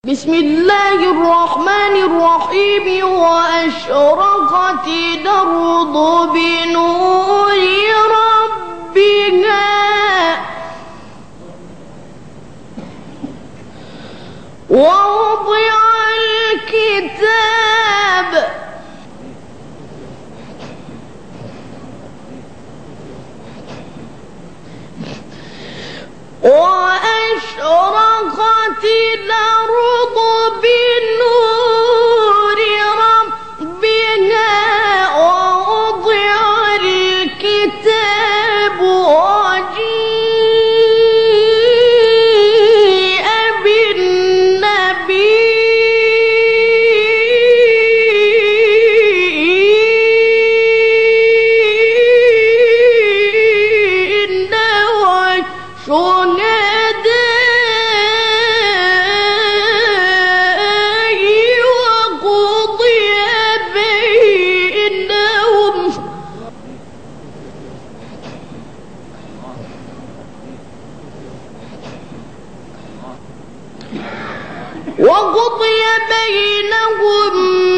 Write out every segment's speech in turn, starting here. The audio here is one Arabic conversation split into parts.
بسم الله الرحمن الرحيم وأشرقت الأرض بنور ربها ووضع الكتاب وأشرقت الأرض بنور ربها ووضع الكتاب وجيء بالنبيين والشهداء وقضي بينهم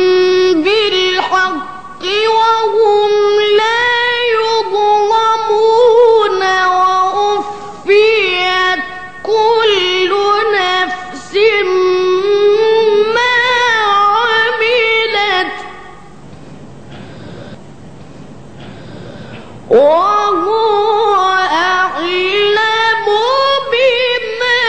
بالحق وهم لا يظلمون ووفيت كل نفس ما عملت وهو أعلم بما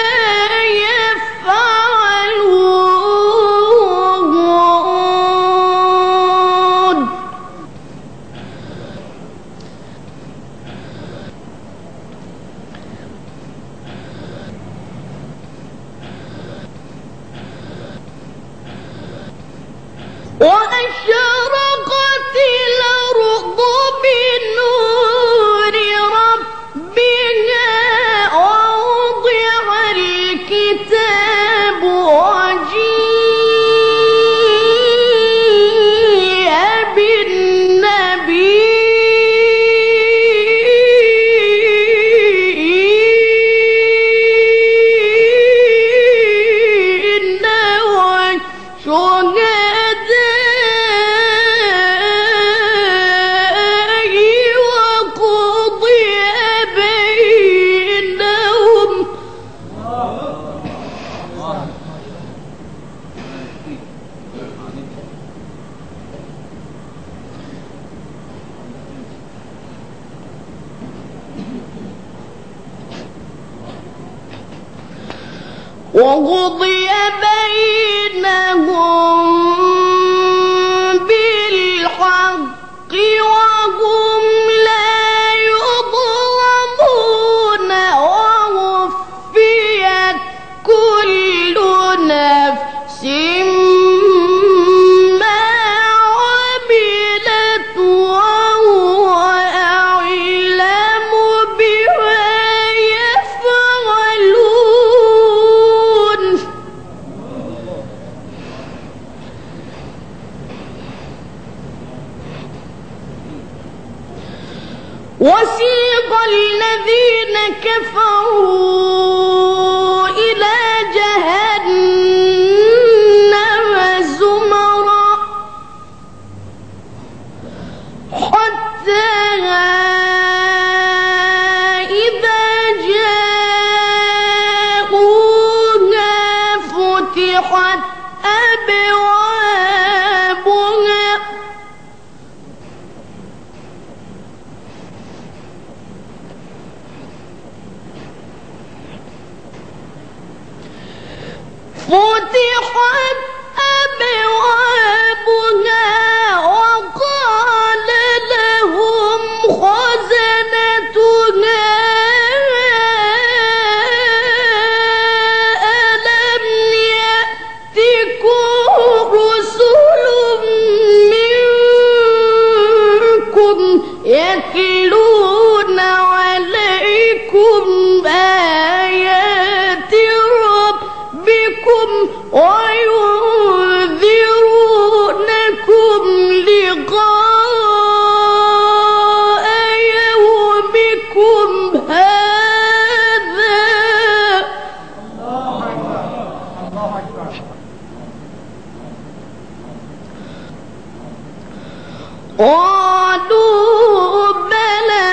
يفعلون وأشرقت الأرض بنور ربها ووضع الكتاب وجيء بالنبيين والشهداء وقضي بينهم بالحق وهم لا يظلمون ووفيت كل نفس ما عملت وهو أعلم بما يفعلون وسيق الذين كفروا إلى جهنم زمرا حتى إذا جاءوها فتحت أبوابها وقال لهم خزنتها ألم يأتكم رسل منكم يتلون عليكم آيات ربكم وينذرونكم لقاء يومكم هذا قالوا بلى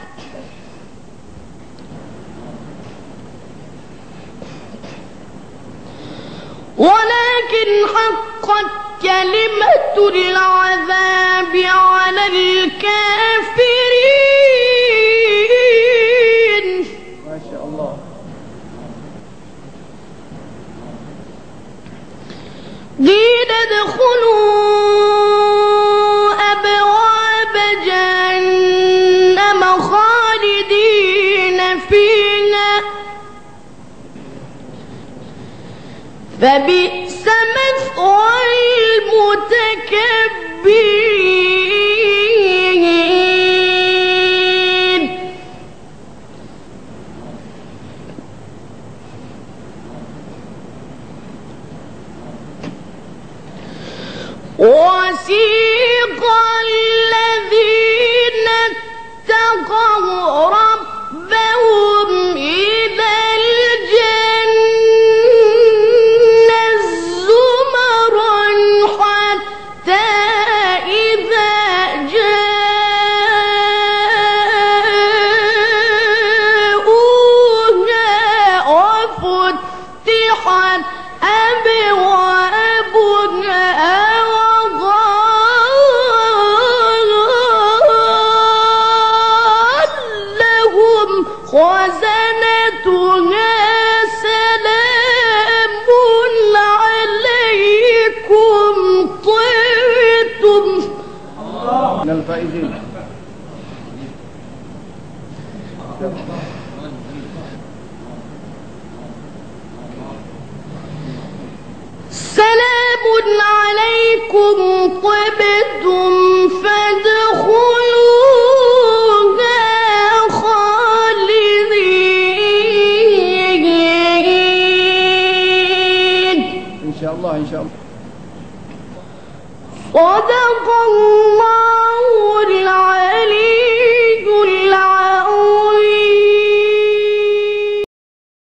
ولكن حقت كلمة العذاب على الكافرين. ما شاء الله. قيل ادخلوا أبواب جهنم خالدين فيها فبئس مثوى المتكبرين. وسيق الذين اتقوا ربهم إلى الجنة زمرا حتى إذا جاءوها وفتحت أبوابها خزنتها سلام عليكم طبتم. من الفائزين. سلام عليكم طبتم فادخلوها خالدين. إن شاء الله إن شاء الله. صدق الله